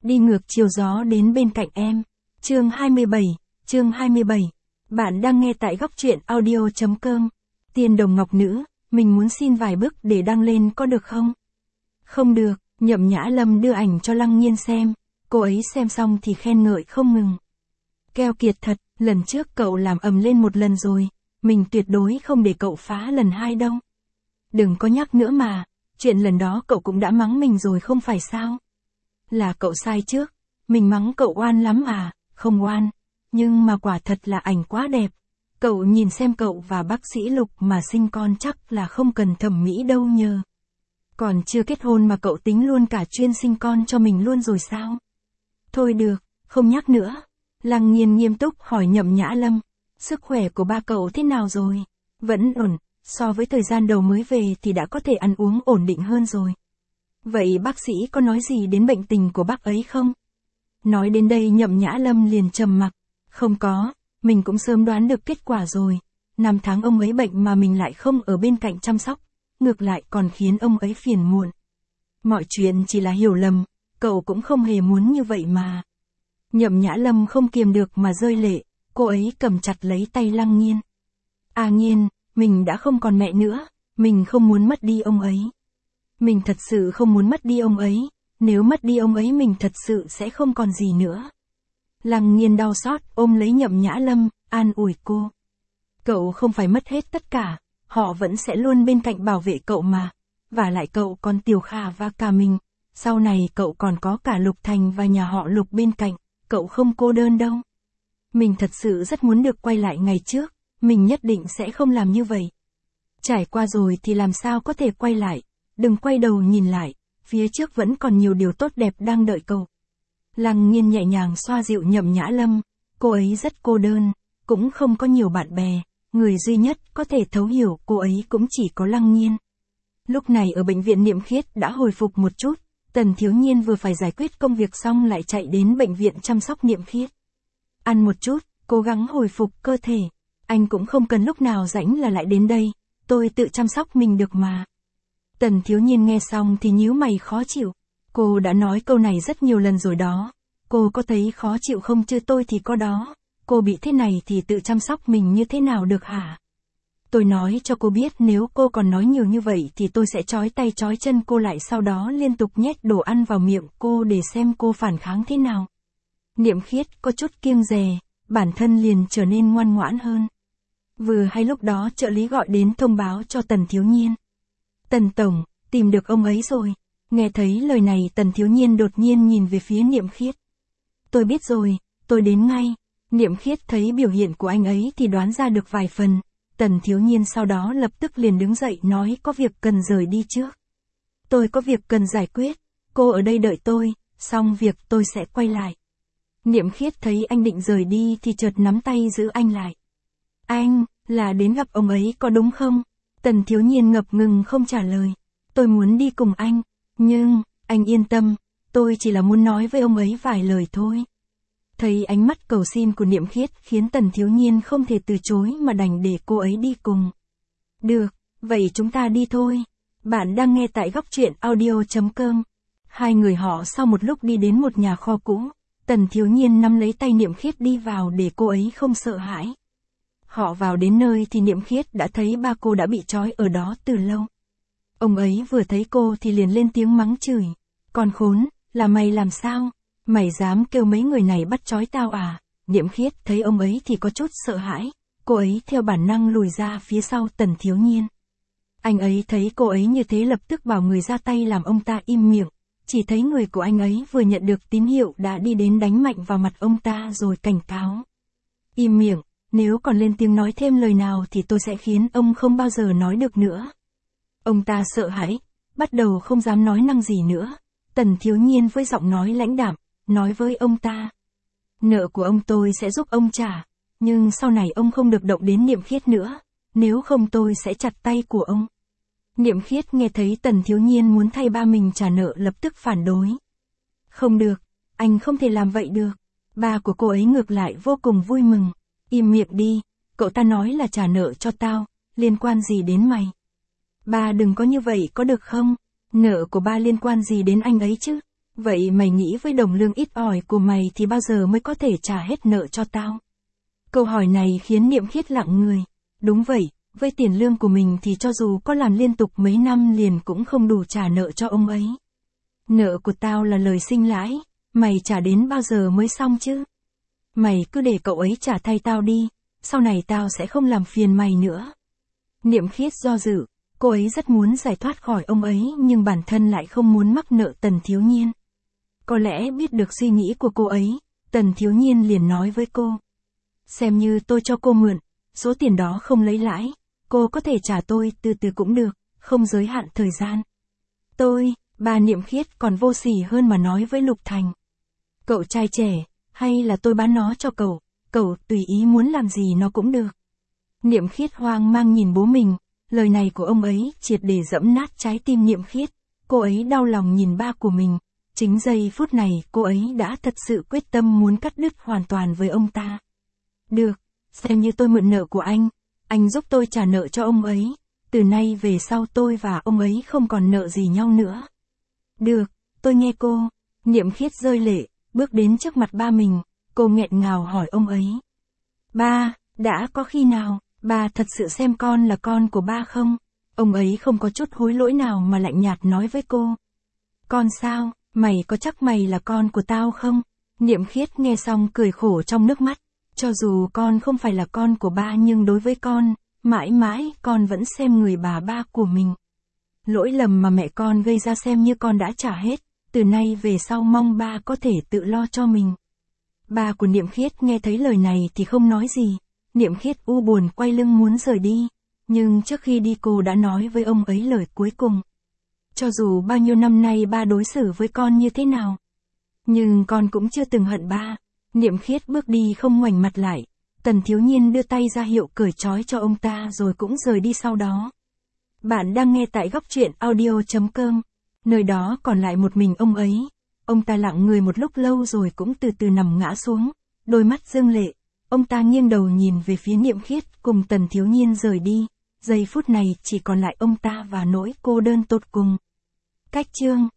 Đi ngược chiều gió đến bên cạnh em. Chương 27, chương 27. Bạn đang nghe tại góc truyện audio.com. Tiên đồng ngọc nữ, mình muốn xin vài bức để đăng lên có được không? Không được, Nhậm Nhã Lâm đưa ảnh cho Lăng Nhiên xem, cô ấy xem xong thì khen ngợi không ngừng. Keo kiệt thật, lần trước cậu làm ầm lên một lần rồi, mình tuyệt đối không để cậu phá lần hai đâu. Đừng có nhắc nữa mà, chuyện lần đó cậu cũng đã mắng mình rồi không phải sao? Là cậu sai trước, mình mắng cậu oan lắm à, không oan, nhưng mà quả thật là ảnh quá đẹp. Cậu nhìn xem cậu và bác sĩ Lục mà sinh con chắc là không cần thẩm mỹ đâu nhờ. Còn chưa kết hôn mà cậu tính luôn cả chuyên sinh con cho mình luôn rồi sao? Thôi được, không nhắc nữa. Lăng Nhiên nghiêm túc hỏi Nhậm Nhã Lâm, sức khỏe của ba cậu thế nào rồi? Vẫn ổn, so với thời gian đầu mới về thì đã có thể ăn uống ổn định hơn rồi. Vậy bác sĩ có nói gì đến bệnh tình của bác ấy không? Nói đến đây Nhậm Nhã Lâm liền trầm mặc. Không có, mình cũng sớm đoán được kết quả rồi. 5 tháng ông ấy bệnh mà mình lại không ở bên cạnh chăm sóc, ngược lại còn khiến ông ấy phiền muộn. Mọi chuyện chỉ là hiểu lầm, cậu cũng không hề muốn như vậy mà. Nhậm Nhã Lâm không kiềm được mà rơi lệ, cô ấy cầm chặt lấy tay Lăng Nhiên. À Nhiên, mình đã không còn mẹ nữa, mình không muốn mất đi ông ấy. Mình thật sự không muốn mất đi ông ấy, nếu mất đi ông ấy mình thật sự sẽ không còn gì nữa. Lăng Nhiên đau xót ôm lấy Nhậm Nhã Lâm, an ủi cô. Cậu không phải mất hết tất cả, họ vẫn sẽ luôn bên cạnh bảo vệ cậu mà. Và lại cậu còn Tiểu Khả và cả mình, sau này cậu còn có cả Lục Thành và nhà họ Lục bên cạnh, cậu không cô đơn đâu. Mình thật sự rất muốn được quay lại ngày trước, mình nhất định sẽ không làm như vậy. Trải qua rồi thì làm sao có thể quay lại, đừng quay đầu nhìn lại, phía trước vẫn còn nhiều điều tốt đẹp đang đợi cậu. Lăng Nhiên nhẹ nhàng xoa dịu Nhậm Nhã Lâm, cô ấy rất cô đơn, cũng không có nhiều bạn bè, người duy nhất có thể thấu hiểu cô ấy cũng chỉ có Lăng Nhiên. Lúc này ở bệnh viện Niệm Khiết đã hồi phục một chút, Tần Thiếu Nhiên vừa phải giải quyết công việc xong lại chạy đến bệnh viện chăm sóc Niệm Khiết. Ăn một chút, cố gắng hồi phục cơ thể, anh cũng không cần lúc nào rảnh là lại đến đây, tôi tự chăm sóc mình được mà. Tần Thiếu Nhiên nghe xong thì nhíu mày khó chịu. Cô đã nói câu này rất nhiều lần rồi đó. Cô có thấy khó chịu không chứ? Tôi thì có đó. Cô bị thế này thì tự chăm sóc mình như thế nào được hả? Tôi nói cho cô biết nếu cô còn nói nhiều như vậy thì tôi sẽ trói tay trói chân cô lại, sau đó liên tục nhét đồ ăn vào miệng cô để xem cô phản kháng thế nào. Niệm Khiết có chút kiêng dè, bản thân liền trở nên ngoan ngoãn hơn. Vừa hay lúc đó trợ lý gọi đến thông báo cho Tần Thiếu Nhiên. Tần Tổng, tìm được ông ấy rồi. Nghe thấy lời này Tần Thiếu Nhiên đột nhiên nhìn về phía Niệm Khiết. Tôi biết rồi, tôi đến ngay. Niệm Khiết thấy biểu hiện của anh ấy thì đoán ra được vài phần. Tần Thiếu Nhiên sau đó lập tức liền đứng dậy nói có việc cần rời đi trước. Tôi có việc cần giải quyết, cô ở đây đợi tôi, xong việc tôi sẽ quay lại. Niệm Khiết thấy anh định rời đi thì chợt nắm tay giữ anh lại. Anh, là đến gặp ông ấy có đúng không? Tần Thiếu Nhiên ngập ngừng không trả lời. Tôi muốn đi cùng anh, nhưng, anh yên tâm, tôi chỉ là muốn nói với ông ấy vài lời thôi. Thấy ánh mắt cầu xin của Niệm Khiết khiến Tần Thiếu Nhiên không thể từ chối mà đành để cô ấy đi cùng. Được, vậy chúng ta đi thôi. Bạn đang nghe tại góc truyện audio.com. Hai người họ sau một lúc đi đến một nhà kho cũ. Tần Thiếu Nhiên nắm lấy tay Niệm Khiết đi vào để cô ấy không sợ hãi. Họ vào đến nơi thì Niệm Khiết đã thấy ba cô đã bị trói ở đó từ lâu. Ông ấy vừa thấy cô thì liền lên tiếng mắng chửi. Con khốn, là mày làm sao? Mày dám kêu mấy người này bắt trói tao à? Niệm Khiết thấy ông ấy thì có chút sợ hãi. Cô ấy theo bản năng lùi ra phía sau Tần Thiếu Nhiên. Anh ấy thấy cô ấy như thế lập tức bảo người ra tay làm ông ta im miệng. Chỉ thấy người của anh ấy vừa nhận được tín hiệu đã đi đến đánh mạnh vào mặt ông ta rồi cảnh cáo. Im miệng, nếu còn lên tiếng nói thêm lời nào thì tôi sẽ khiến ông không bao giờ nói được nữa. Ông ta sợ hãi, bắt đầu không dám nói năng gì nữa. Tần Thiếu Nhiên với giọng nói lãnh đạm, nói với ông ta. Nợ của ông tôi sẽ giúp ông trả, nhưng sau này ông không được động đến Niệm Khiết nữa, nếu không tôi sẽ chặt tay của ông. Niệm Khiết nghe thấy Tần Thiếu Nhiên muốn thay ba mình trả nợ lập tức phản đối. Không được, anh không thể làm vậy được. Ba của cô ấy ngược lại vô cùng vui mừng. Im miệng đi, cậu ta nói là trả nợ cho tao, liên quan gì đến mày? Ba đừng có như vậy có được không? Nợ của ba liên quan gì đến anh ấy chứ? Vậy mày nghĩ với đồng lương ít ỏi của mày thì bao giờ mới có thể trả hết nợ cho tao? Câu hỏi này khiến Niệm Khiết lặng người. Đúng vậy, với tiền lương của mình thì cho dù có làm liên tục mấy năm liền cũng không đủ trả nợ cho ông ấy. Nợ của tao là lời sinh lãi, mày trả đến bao giờ mới xong chứ? Mày cứ để cậu ấy trả thay tao đi, sau này tao sẽ không làm phiền mày nữa. Niệm Khiết do dự, cô ấy rất muốn giải thoát khỏi ông ấy nhưng bản thân lại không muốn mắc nợ Tần Thiếu Nhiên. Có lẽ biết được suy nghĩ của cô ấy, Tần Thiếu Nhiên liền nói với cô. Xem như tôi cho cô mượn, số tiền đó không lấy lãi, cô có thể trả tôi từ từ cũng được, không giới hạn thời gian. Bà Niệm Khiết còn vô sỉ hơn mà nói với Lục Thành. Cậu trai trẻ, hay là tôi bán nó cho cậu tùy ý muốn làm gì nó cũng được. Niệm Khiết hoang mang nhìn bố mình, lời này của ông ấy triệt để giẫm nát trái tim Niệm Khiết, cô ấy đau lòng nhìn ba của mình, chính giây phút này cô ấy đã thật sự quyết tâm muốn cắt đứt hoàn toàn với ông ta. Được, xem như tôi mượn nợ của anh giúp tôi trả nợ cho ông ấy, từ nay về sau tôi và ông ấy không còn nợ gì nhau nữa. Được, tôi nghe cô. Niệm Khiết rơi lệ, bước đến trước mặt ba mình, cô nghẹn ngào hỏi ông ấy. Ba, đã có khi nào, ba thật sự xem con là con của ba không? Ông ấy không có chút hối lỗi nào mà lạnh nhạt nói với cô. Con sao, mày có chắc mày là con của tao không? Niệm Khiết nghe xong cười khổ trong nước mắt. Cho dù con không phải là con của ba nhưng đối với con, mãi mãi con vẫn xem người bà ba của mình. Lỗi lầm mà mẹ con gây ra xem như con đã trả hết, từ nay về sau mong ba có thể tự lo cho mình. Ba của Niệm Khiết nghe thấy lời này thì không nói gì, Niệm Khiết u buồn quay lưng muốn rời đi, nhưng trước khi đi cô đã nói với ông ấy lời cuối cùng. Cho dù bao nhiêu năm nay ba đối xử với con như thế nào, nhưng con cũng chưa từng hận ba. Niệm Khiết bước đi không ngoảnh mặt lại, Tần Thiếu Nhiên đưa tay ra hiệu cởi trói cho ông ta rồi cũng rời đi sau đó. Bạn đang nghe tại góc truyện audio.com, nơi đó còn lại một mình ông ấy. Ông ta lặng người một lúc lâu rồi cũng từ từ nằm ngã xuống, đôi mắt rưng lệ. Ông ta nghiêng đầu nhìn về phía Niệm Khiết cùng Tần Thiếu Nhiên rời đi. Giây phút này chỉ còn lại ông ta và nỗi cô đơn tột cùng. Cách chương